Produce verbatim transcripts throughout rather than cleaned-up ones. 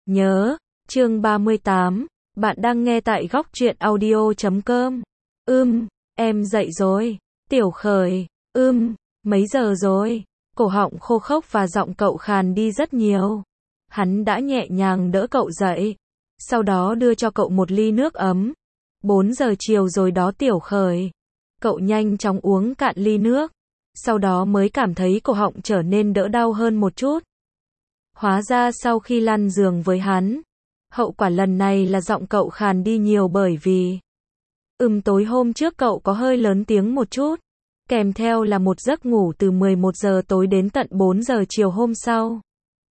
Nhớ, chương ba mươi tám, bạn đang nghe tại góc truyện audio chấm com. Ưm, em dậy rồi. Tiểu Khởi, ưm, mấy giờ rồi? Cổ họng khô khốc và giọng cậu khàn đi rất nhiều. Hắn đã nhẹ nhàng đỡ cậu dậy, sau đó đưa cho cậu một ly nước ấm. Bốn giờ chiều rồi đó Tiểu Khởi. Cậu nhanh chóng uống cạn ly nước, sau đó mới cảm thấy cổ họng trở nên đỡ đau hơn một chút. Hóa ra sau khi lăn giường với hắn, hậu quả lần này là giọng cậu khàn đi nhiều bởi vì Ừm tối hôm trước cậu có hơi lớn tiếng một chút, kèm theo là một giấc ngủ từ mười một giờ tối đến tận bốn giờ chiều hôm sau.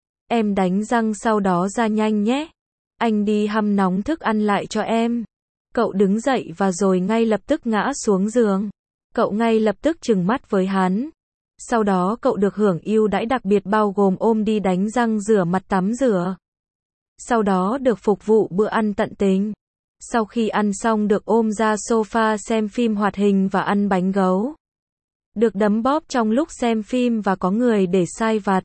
Em đánh răng sau đó ra nhanh nhé. Anh đi hâm nóng thức ăn lại cho em. Cậu đứng dậy và rồi ngay lập tức ngã xuống giường. Cậu ngay lập tức trừng mắt với hắn. Sau đó cậu được hưởng ưu đãi đặc biệt bao gồm ôm đi đánh răng, rửa mặt, tắm rửa. Sau đó được phục vụ bữa ăn tận tình. Sau khi ăn xong được ôm ra sofa xem phim hoạt hình và ăn bánh gấu. Được đấm bóp trong lúc xem phim và có người để sai vặt.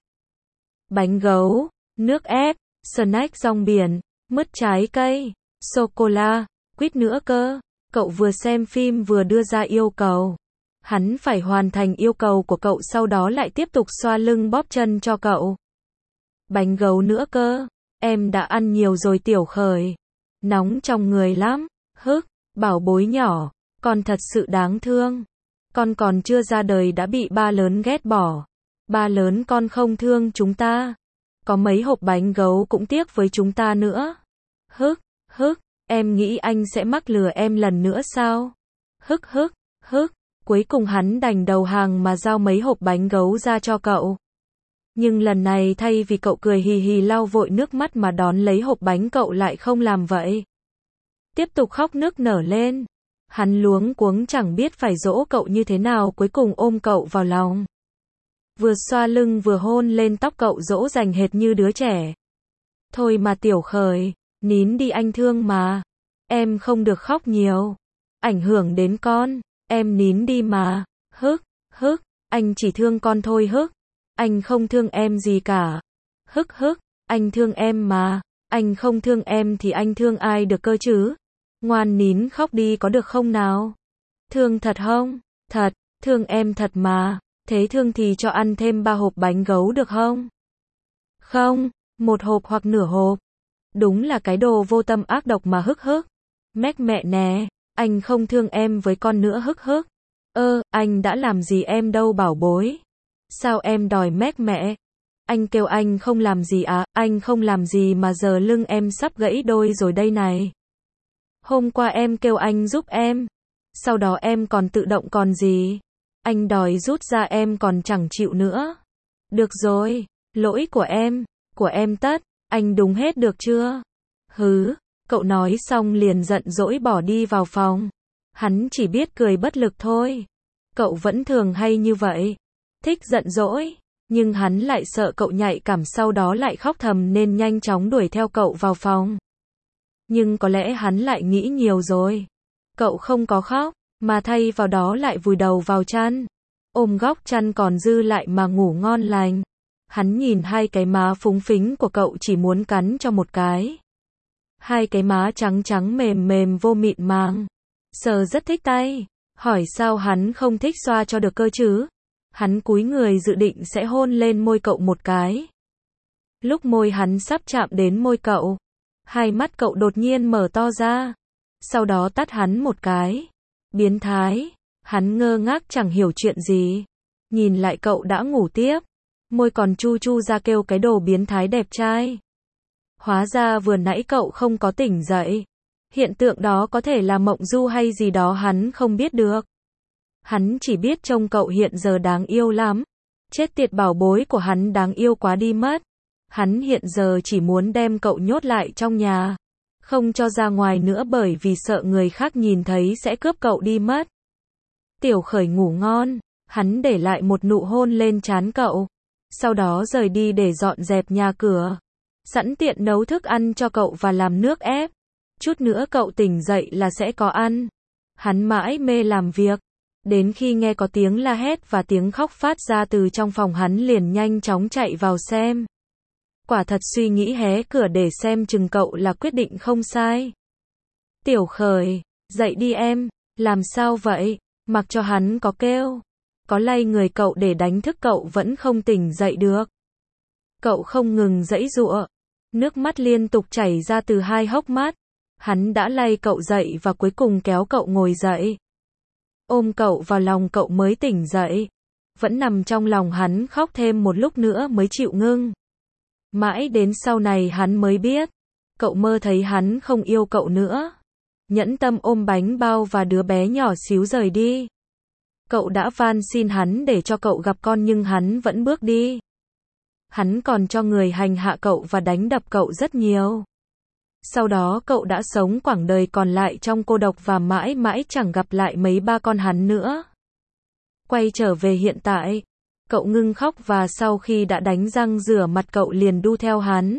Bánh gấu, nước ép, snack rong biển, mứt trái cây, sô-cô-la, quýt nữa cơ. Cậu vừa xem phim vừa đưa ra yêu cầu. Hắn phải hoàn thành yêu cầu của cậu, sau đó lại tiếp tục xoa lưng bóp chân cho cậu. Bánh gấu nữa cơ. Em đã ăn nhiều rồi Tiểu Khởi. Nóng trong người lắm. Hức, bảo bối nhỏ. Con thật sự đáng thương. Con còn chưa ra đời đã bị ba lớn ghét bỏ. Ba lớn con không thương chúng ta. Có mấy hộp bánh gấu cũng tiếc với chúng ta nữa. Hức, hức, em nghĩ anh sẽ mắc lừa em lần nữa sao? Hức hức, hức. Cuối cùng hắn đành đầu hàng mà giao mấy hộp bánh gấu ra cho cậu. Nhưng lần này thay vì cậu cười hì hì lau vội nước mắt mà đón lấy hộp bánh, cậu lại không làm vậy. Tiếp tục khóc nức nở lên. Hắn luống cuống chẳng biết phải dỗ cậu như thế nào, cuối cùng ôm cậu vào lòng. Vừa xoa lưng vừa hôn lên tóc cậu dỗ dành hệt như đứa trẻ. Thôi mà Tiểu Khởi, nín đi, anh thương mà. Em không được khóc nhiều. Ảnh hưởng đến con. Em nín đi mà. Hức, hức, anh chỉ thương con thôi hức. Anh không thương em gì cả. Hức hức, anh thương em mà. Anh không thương em thì anh thương ai được cơ chứ? Ngoan nín khóc đi có được không nào? Thương thật không? Thật, thương em thật mà. Thế thương thì cho ăn thêm ba hộp bánh gấu được không? Không, một hộp hoặc nửa hộp. Đúng là cái đồ vô tâm ác độc mà hức hức. Mét mẹ nè, anh không thương em với con nữa hức hức. Ơ, anh đã làm gì em đâu bảo bối. Sao em đòi mét mẹ? Anh kêu anh không làm gì à, anh không làm gì mà giờ lưng em sắp gãy đôi rồi đây này. Hôm qua em kêu anh giúp em. Sau đó em còn tự động còn gì. Anh đòi rút ra em còn chẳng chịu nữa. Được rồi, lỗi của em, của em tất, anh đúng hết được chưa? Hứ, cậu nói xong liền giận dỗi bỏ đi vào phòng. Hắn chỉ biết cười bất lực thôi. Cậu vẫn thường hay như vậy. Thích giận dỗi, nhưng hắn lại sợ cậu nhạy cảm sau đó lại khóc thầm nên nhanh chóng đuổi theo cậu vào phòng. Nhưng có lẽ hắn lại nghĩ nhiều rồi. Cậu không có khóc, mà thay vào đó lại vùi đầu vào chăn. Ôm góc chăn còn dư lại mà ngủ ngon lành. Hắn nhìn hai cái má phúng phính của cậu chỉ muốn cắn cho một cái. Hai cái má trắng trắng mềm mềm vô mịn màng. Sờ rất thích tay. Hỏi sao hắn không thích xoa cho được cơ chứ? Hắn cúi người dự định sẽ hôn lên môi cậu một cái. Lúc môi hắn sắp chạm đến môi cậu, hai mắt cậu đột nhiên mở to ra. Sau đó tát hắn một cái. Biến thái. Hắn ngơ ngác chẳng hiểu chuyện gì. Nhìn lại cậu đã ngủ tiếp. Môi còn chu chu ra kêu cái đồ biến thái đẹp trai. Hóa ra vừa nãy cậu không có tỉnh dậy. Hiện tượng đó có thể là mộng du hay gì đó hắn không biết được. Hắn chỉ biết trông cậu hiện giờ đáng yêu lắm. Chết tiệt, bảo bối của hắn đáng yêu quá đi mất. Hắn hiện giờ chỉ muốn đem cậu nhốt lại trong nhà. Không cho ra ngoài nữa bởi vì sợ người khác nhìn thấy sẽ cướp cậu đi mất. Tiểu Khởi ngủ ngon. Hắn để lại một nụ hôn lên trán cậu. Sau đó rời đi để dọn dẹp nhà cửa. Sẵn tiện nấu thức ăn cho cậu và làm nước ép. Chút nữa cậu tỉnh dậy là sẽ có ăn. Hắn mãi mê làm việc. Đến khi nghe có tiếng la hét và tiếng khóc phát ra từ trong phòng, hắn liền nhanh chóng chạy vào xem. Quả thật suy nghĩ hé cửa để xem chừng cậu là quyết định không sai. Tiểu Khởi, dậy đi em, làm sao vậy? Mặc cho hắn có kêu, có lay người cậu để đánh thức cậu vẫn không tỉnh dậy được. Cậu không ngừng giãy giụa, nước mắt liên tục chảy ra từ hai hốc mắt. Hắn đã lay cậu dậy và cuối cùng kéo cậu ngồi dậy. Ôm cậu vào lòng cậu mới tỉnh dậy. Vẫn nằm trong lòng hắn khóc thêm một lúc nữa mới chịu ngưng. Mãi đến sau này hắn mới biết, cậu mơ thấy hắn không yêu cậu nữa. Nhẫn tâm ôm bánh bao và đứa bé nhỏ xíu rời đi. Cậu đã van xin hắn để cho cậu gặp con nhưng hắn vẫn bước đi. Hắn còn cho người hành hạ cậu và đánh đập cậu rất nhiều. Sau đó cậu đã sống quãng đời còn lại trong cô độc và mãi mãi chẳng gặp lại mấy ba con hắn nữa. Quay trở về hiện tại, cậu ngưng khóc và sau khi đã đánh răng rửa mặt cậu liền đu theo hắn.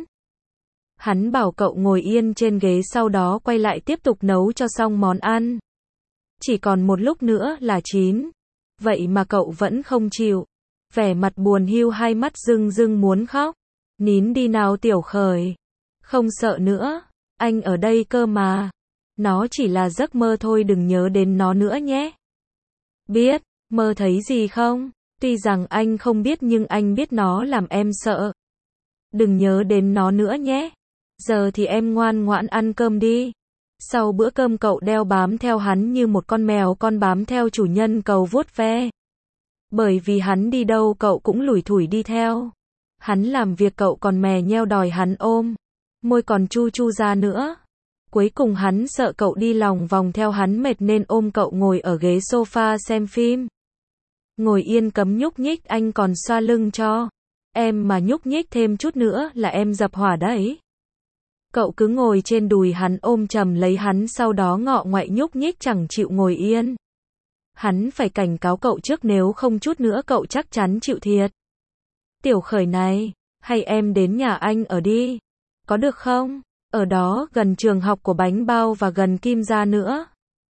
Hắn bảo cậu ngồi yên trên ghế sau đó quay lại tiếp tục nấu cho xong món ăn. Chỉ còn một lúc nữa là chín. Vậy mà cậu vẫn không chịu. Vẻ mặt buồn hiu hai mắt rưng rưng muốn khóc. Nín đi nào Tiểu Khởi. Không sợ nữa. Anh ở đây cơ mà. Nó chỉ là giấc mơ thôi đừng nhớ đến nó nữa nhé. Biết, mơ thấy gì không? Tuy rằng anh không biết nhưng anh biết nó làm em sợ. Đừng nhớ đến nó nữa nhé. Giờ thì em ngoan ngoãn ăn cơm đi. Sau bữa cơm cậu đeo bám theo hắn như một con mèo con bám theo chủ nhân cầu vuốt ve. Bởi vì hắn đi đâu cậu cũng lủi thủi đi theo. Hắn làm việc cậu còn mè nheo đòi hắn ôm. Môi còn chu chu ra nữa. Cuối cùng hắn sợ cậu đi lòng vòng theo hắn mệt nên ôm cậu ngồi ở ghế sofa xem phim. Ngồi yên cấm nhúc nhích anh còn xoa lưng cho. Em mà nhúc nhích thêm chút nữa là em dập hỏa đấy. Cậu cứ ngồi trên đùi hắn ôm chầm lấy hắn sau đó ngọ ngoại nhúc nhích chẳng chịu ngồi yên. Hắn phải cảnh cáo cậu trước nếu không chút nữa cậu chắc chắn chịu thiệt. Tiểu Khởi này, hay em đến nhà anh ở đi. Có được không? Ở đó gần trường học của bánh bao và gần Kim gia nữa.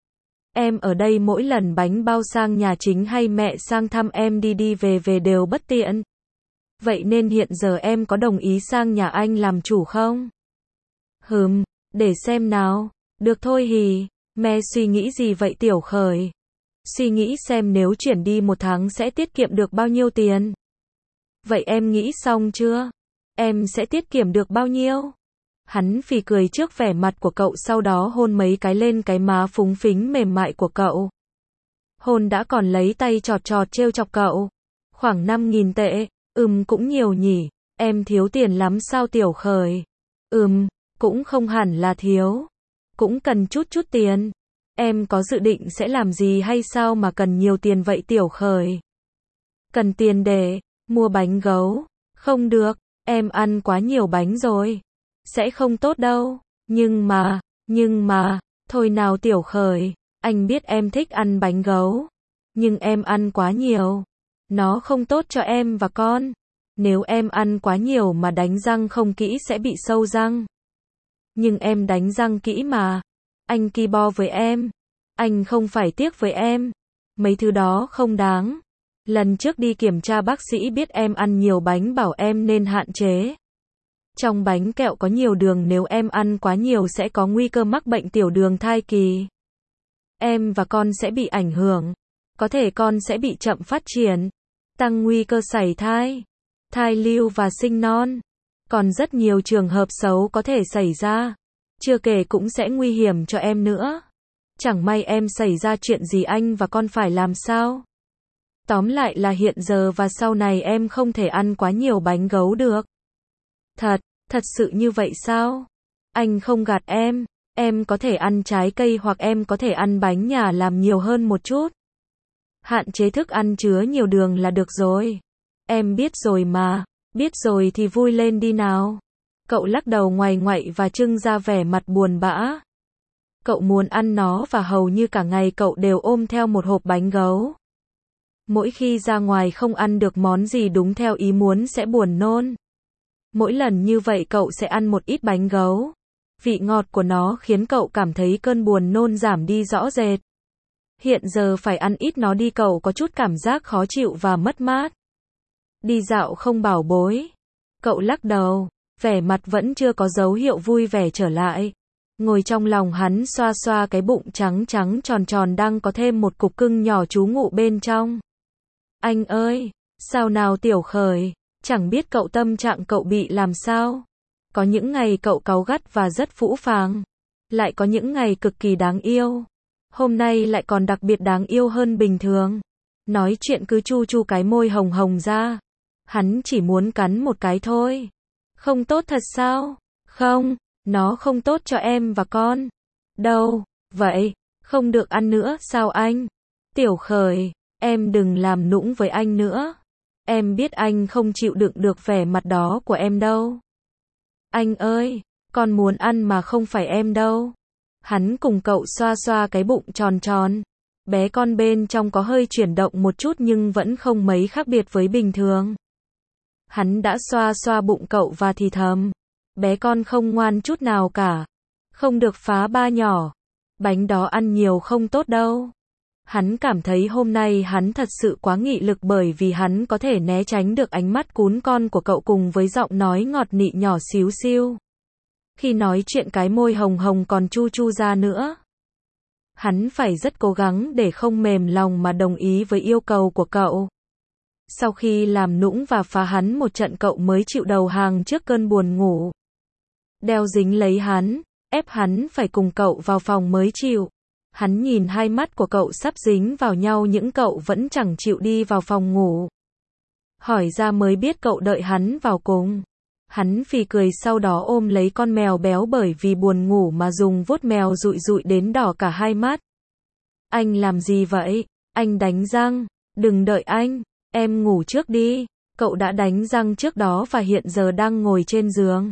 Em ở đây mỗi lần bánh bao sang nhà chính hay mẹ sang thăm em đi đi về về đều bất tiện. Vậy nên hiện giờ em có đồng ý sang nhà anh làm chủ không? Hừm, để xem nào. Được thôi hì. Mẹ suy nghĩ gì vậy Tiểu Khởi? Suy nghĩ xem nếu chuyển đi một tháng sẽ tiết kiệm được bao nhiêu tiền. Vậy em nghĩ xong chưa? Em sẽ tiết kiệm được bao nhiêu? Hắn phì cười trước vẻ mặt của cậu sau đó hôn mấy cái lên cái má phúng phính mềm mại của cậu. Hôn đã còn lấy tay chọt chọt trêu chọc cậu. Khoảng năm nghìn tệ. Ừm cũng nhiều nhỉ. Em thiếu tiền lắm sao Tiểu Khởi? Ừm, cũng không hẳn là thiếu. Cũng cần chút chút tiền. Em có dự định sẽ làm gì hay sao mà cần nhiều tiền vậy Tiểu Khởi? Cần tiền để mua bánh gấu. Không được, em ăn quá nhiều bánh rồi. Sẽ không tốt đâu. Nhưng mà, nhưng mà, thôi nào Tiểu Khởi, anh biết em thích ăn bánh gấu. Nhưng em ăn quá nhiều. Nó không tốt cho em và con. Nếu em ăn quá nhiều mà đánh răng không kỹ sẽ bị sâu răng. Nhưng em đánh răng kỹ mà. Anh ki bo với em. Anh không phải tiếc với em. Mấy thứ đó không đáng. Lần trước đi kiểm tra bác sĩ biết em ăn nhiều bánh bảo em nên hạn chế. Trong bánh kẹo có nhiều đường nếu em ăn quá nhiều sẽ có nguy cơ mắc bệnh tiểu đường thai kỳ. Em và con sẽ bị ảnh hưởng. Có thể con sẽ bị chậm phát triển. Tăng nguy cơ sảy thai. Thai lưu và sinh non. Còn rất nhiều trường hợp xấu có thể xảy ra. Chưa kể cũng sẽ nguy hiểm cho em nữa. Chẳng may em xảy ra chuyện gì anh và con phải làm sao? Tóm lại là hiện giờ và sau này em không thể ăn quá nhiều bánh gấu được. Thật, thật sự như vậy sao? Anh không gạt em. Em có thể ăn trái cây hoặc em có thể ăn bánh nhà làm nhiều hơn một chút. Hạn chế thức ăn chứa nhiều đường là được rồi. Em biết rồi mà. Biết rồi thì vui lên đi nào. Cậu lắc đầu ngoày ngoại và trưng ra vẻ mặt buồn bã. Cậu muốn ăn nó và hầu như cả ngày cậu đều ôm theo một hộp bánh gấu. Mỗi khi ra ngoài không ăn được món gì đúng theo ý muốn sẽ buồn nôn. Mỗi lần như vậy cậu sẽ ăn một ít bánh gấu. Vị ngọt của nó khiến cậu cảm thấy cơn buồn nôn giảm đi rõ rệt. Hiện giờ phải ăn ít nó đi cậu có chút cảm giác khó chịu và mất mát. Đi dạo không bảo bối. Cậu lắc đầu. vẻ mặt vẫn chưa có dấu hiệu vui vẻ trở lại. Ngồi trong lòng hắn xoa xoa cái bụng trắng trắng tròn tròn đang có thêm một cục cưng nhỏ trú ngụ bên trong. Anh ơi, sao nào Tiểu Khởi, chẳng biết cậu tâm trạng cậu bị làm sao. Có những ngày cậu cáu gắt và rất phũ phàng, lại có những ngày cực kỳ đáng yêu. Hôm nay lại còn đặc biệt đáng yêu hơn bình thường. Nói chuyện cứ chu chu cái môi hồng hồng ra. Hắn chỉ muốn cắn một cái thôi. Không tốt thật sao? Không, nó không tốt cho em và con. Đâu, vậy, không được ăn nữa sao anh? Tiểu Khởi, em đừng làm nũng với anh nữa. Em biết anh không chịu đựng được vẻ mặt đó của em đâu. Anh ơi, con muốn ăn mà không phải em đâu. Hắn cùng cậu xoa xoa cái bụng tròn tròn. Bé con bên trong có hơi chuyển động một chút nhưng vẫn không mấy khác biệt với bình thường. Hắn đã xoa xoa bụng cậu và thì thầm. Bé con không ngoan chút nào cả. Không được phá ba nhỏ. Bánh đó ăn nhiều không tốt đâu. Hắn cảm thấy hôm nay hắn thật sự quá nghị lực bởi vì hắn có thể né tránh được ánh mắt cún con của cậu cùng với giọng nói ngọt nị nhỏ xíu xiu. Khi nói chuyện cái môi hồng hồng còn chu chu ra nữa. Hắn phải rất cố gắng để không mềm lòng mà đồng ý với yêu cầu của cậu. Sau khi làm nũng và phá hắn một trận cậu mới chịu đầu hàng trước cơn buồn ngủ. Đeo dính lấy hắn, ép hắn phải cùng cậu vào phòng mới chịu. Hắn nhìn hai mắt của cậu sắp dính vào nhau nhưng cậu vẫn chẳng chịu đi vào phòng ngủ. Hỏi ra mới biết cậu đợi hắn vào cùng. Hắn phì cười sau đó ôm lấy con mèo béo bởi vì buồn ngủ mà dùng vuốt mèo dụi dụi đến đỏ cả hai mắt. Anh làm gì vậy? Anh đánh răng. Đừng đợi anh. Em ngủ trước đi. Cậu đã đánh răng trước đó và hiện giờ đang ngồi trên giường.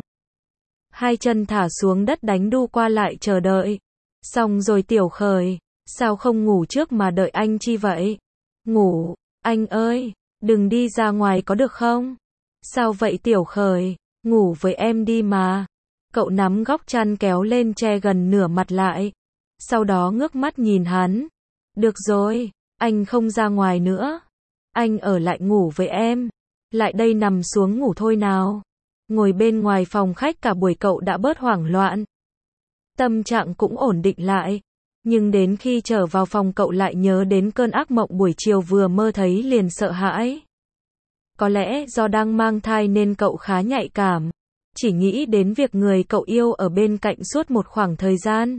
Hai chân thả xuống đất đánh đu qua lại chờ đợi. Xong rồi Tiểu Khởi. Sao không ngủ trước mà đợi anh chi vậy? Ngủ. Anh ơi. Đừng đi ra ngoài có được không? Sao vậy Tiểu Khởi? Ngủ với em đi mà. Cậu nắm góc chăn kéo lên che gần nửa mặt lại. Sau đó ngước mắt nhìn hắn. Được rồi, anh không ra ngoài nữa. Anh ở lại ngủ với em. Lại đây nằm xuống ngủ thôi nào. Ngồi bên ngoài phòng khách cả buổi cậu đã bớt hoảng loạn. Tâm trạng cũng ổn định lại. Nhưng đến khi trở vào phòng cậu lại nhớ đến cơn ác mộng buổi chiều vừa mơ thấy liền sợ hãi. Có lẽ do đang mang thai nên cậu khá nhạy cảm. Chỉ nghĩ đến việc người cậu yêu ở bên cạnh suốt một khoảng thời gian.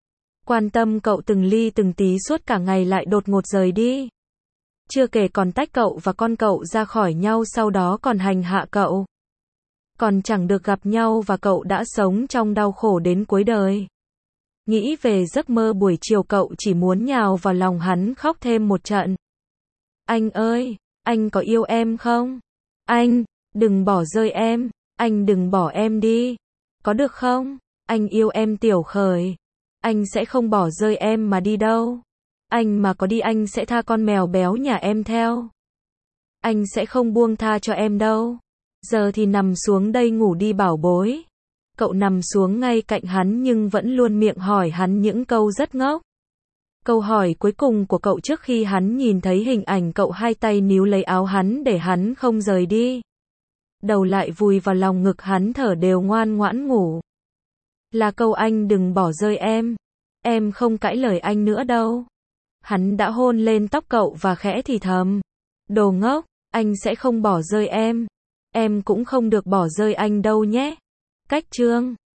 Quan tâm cậu từng ly từng tí suốt cả ngày lại đột ngột rời đi. Chưa kể còn tách cậu và con cậu ra khỏi nhau sau đó còn hành hạ cậu. Còn chẳng được gặp nhau và cậu đã sống trong đau khổ đến cuối đời. Nghĩ về giấc mơ buổi chiều cậu chỉ muốn nhào vào lòng hắn khóc thêm một trận. Anh ơi! Anh có yêu em không? Anh, đừng bỏ rơi em, anh đừng bỏ em đi. Có được không? Anh yêu em Tiểu Khởi. Anh sẽ không bỏ rơi em mà đi đâu. Anh mà có đi anh sẽ tha con mèo béo nhà em theo. Anh sẽ không buông tha cho em đâu. Giờ thì nằm xuống đây ngủ đi bảo bối. Cậu nằm xuống ngay cạnh hắn nhưng vẫn luôn miệng hỏi hắn những câu rất ngốc. Câu hỏi cuối cùng của cậu trước khi hắn nhìn thấy hình ảnh cậu hai tay níu lấy áo hắn để hắn không rời đi. Đầu lại vùi vào lòng ngực hắn thở đều ngoan ngoãn ngủ. Là câu anh đừng bỏ rơi em. Em không cãi lời anh nữa đâu. Hắn đã hôn lên tóc cậu và khẽ thì thầm. Đồ ngốc, anh sẽ không bỏ rơi em. Em cũng không được bỏ rơi anh đâu nhé. Cách chương